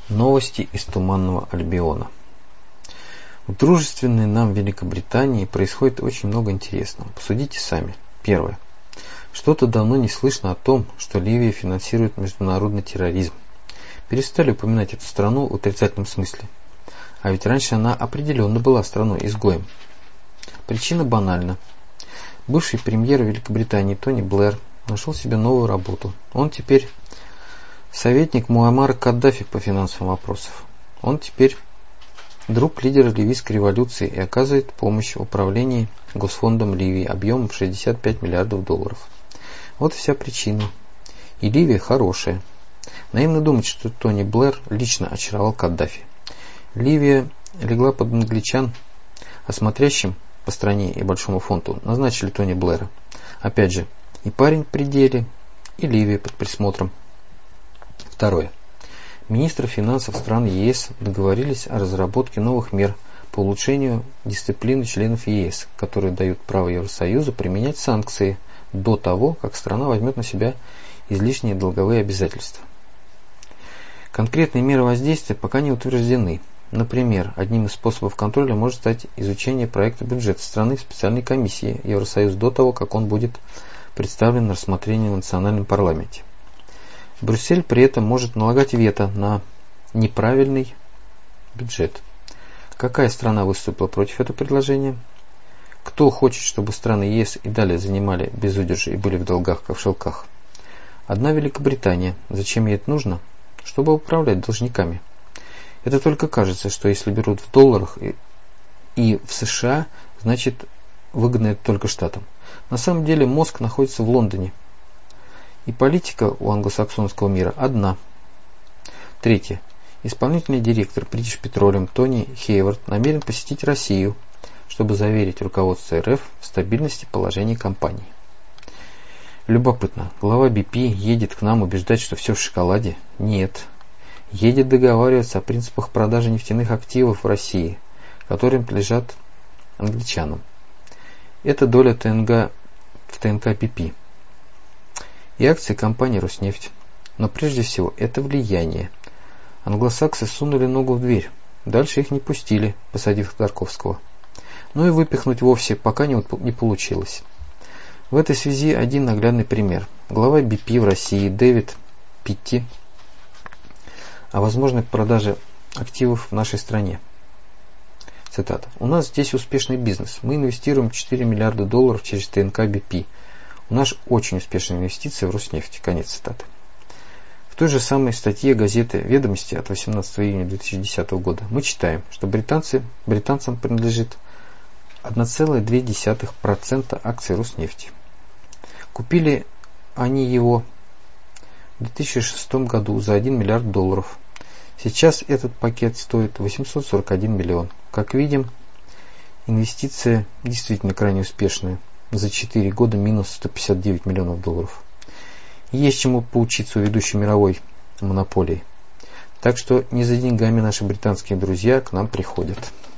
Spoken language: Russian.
Новости из Туманного Альбиона. В дружественной нам Великобритании происходит очень много интересного. Посудите сами. Первое. Что-то давно не слышно о том, что Ливия финансирует международный терроризм. Перестали упоминать эту страну в отрицательном смысле. А ведь раньше она определенно была страной-изгоем. Причина банальна. Бывший премьер Великобритании Тони Блэр нашел себе новую работу. Он теперь советник Муаммара Каддафи по финансовым вопросам. Он теперь друг лидера ливийской революции и оказывает помощь в управлении Госфондом Ливии объемом в 65 миллиардов долларов. Вот вся причина. И Ливия хорошая. Наивно думать, что Тони Блэр лично очаровал Каддафи. Ливия легла под англичан, а смотрящим по стране и большому фонду назначили Тони Блэра. Опять же, и парень при деле, и Ливия под присмотром. Второе. Министры финансов стран ЕС договорились о разработке новых мер по улучшению дисциплины членов ЕС, которые дают право Евросоюзу применять санкции до того, как страна возьмет на себя излишние долговые обязательства. Конкретные меры воздействия пока не утверждены. Например, одним из способов контроля может стать изучение проекта бюджета страны в специальной комиссии Евросоюза до того, как он будет представлен на рассмотрение в национальном парламенте. Брюссель при этом может налагать вето на неправильный бюджет. Какая страна выступила против этого предложения? Кто хочет, чтобы страны ЕС и далее занимали безудержи и были в долгах, как в шелках? Одна Великобритания. Зачем ей это нужно? Чтобы управлять должниками. Это только кажется, что если берут в долларах и в США, значит выгодно это только штатам. На самом деле мозг находится в Лондоне. И политика у англосаксонского мира одна. Третье. Исполнительный директор British Petroleum Тони Хейвард намерен посетить Россию, чтобы заверить руководство РФ в стабильности положения компании. Любопытно. Глава BP едет к нам убеждать, что все в шоколаде? Нет. Едет договариваться о принципах продажи нефтяных активов в России, которые принадлежат англичанам. Это доля ТНГ в ТНК BP. И акции компании Роснефть. Но прежде всего это влияние. Англосаксы сунули ногу в дверь. Дальше их не пустили, посадив Ходорковского. Но и выпихнуть вовсе пока не получилось. В этой связи один наглядный пример. Глава BP в России Дэвид Питти о возможной продаже активов в нашей стране. Цитата. «У нас здесь успешный бизнес. Мы инвестируем 4 миллиарда долларов через ТНК BP. У нас очень успешная инвестиция в Роснефть». Конец цитаты. В той же самой статье газеты «Ведомости» от 18 июня 2010 года мы читаем, что британцам принадлежит 1,2% акций Роснефти. Купили они его в 2006 году за 1 миллиард долларов. Сейчас этот пакет стоит 841 миллион. Как видим, инвестиция действительно крайне успешная. За 4 года минус 159 миллионов долларов. Есть чему поучиться у ведущей мировой монополии. Так что не за деньгами наши британские друзья к нам приходят.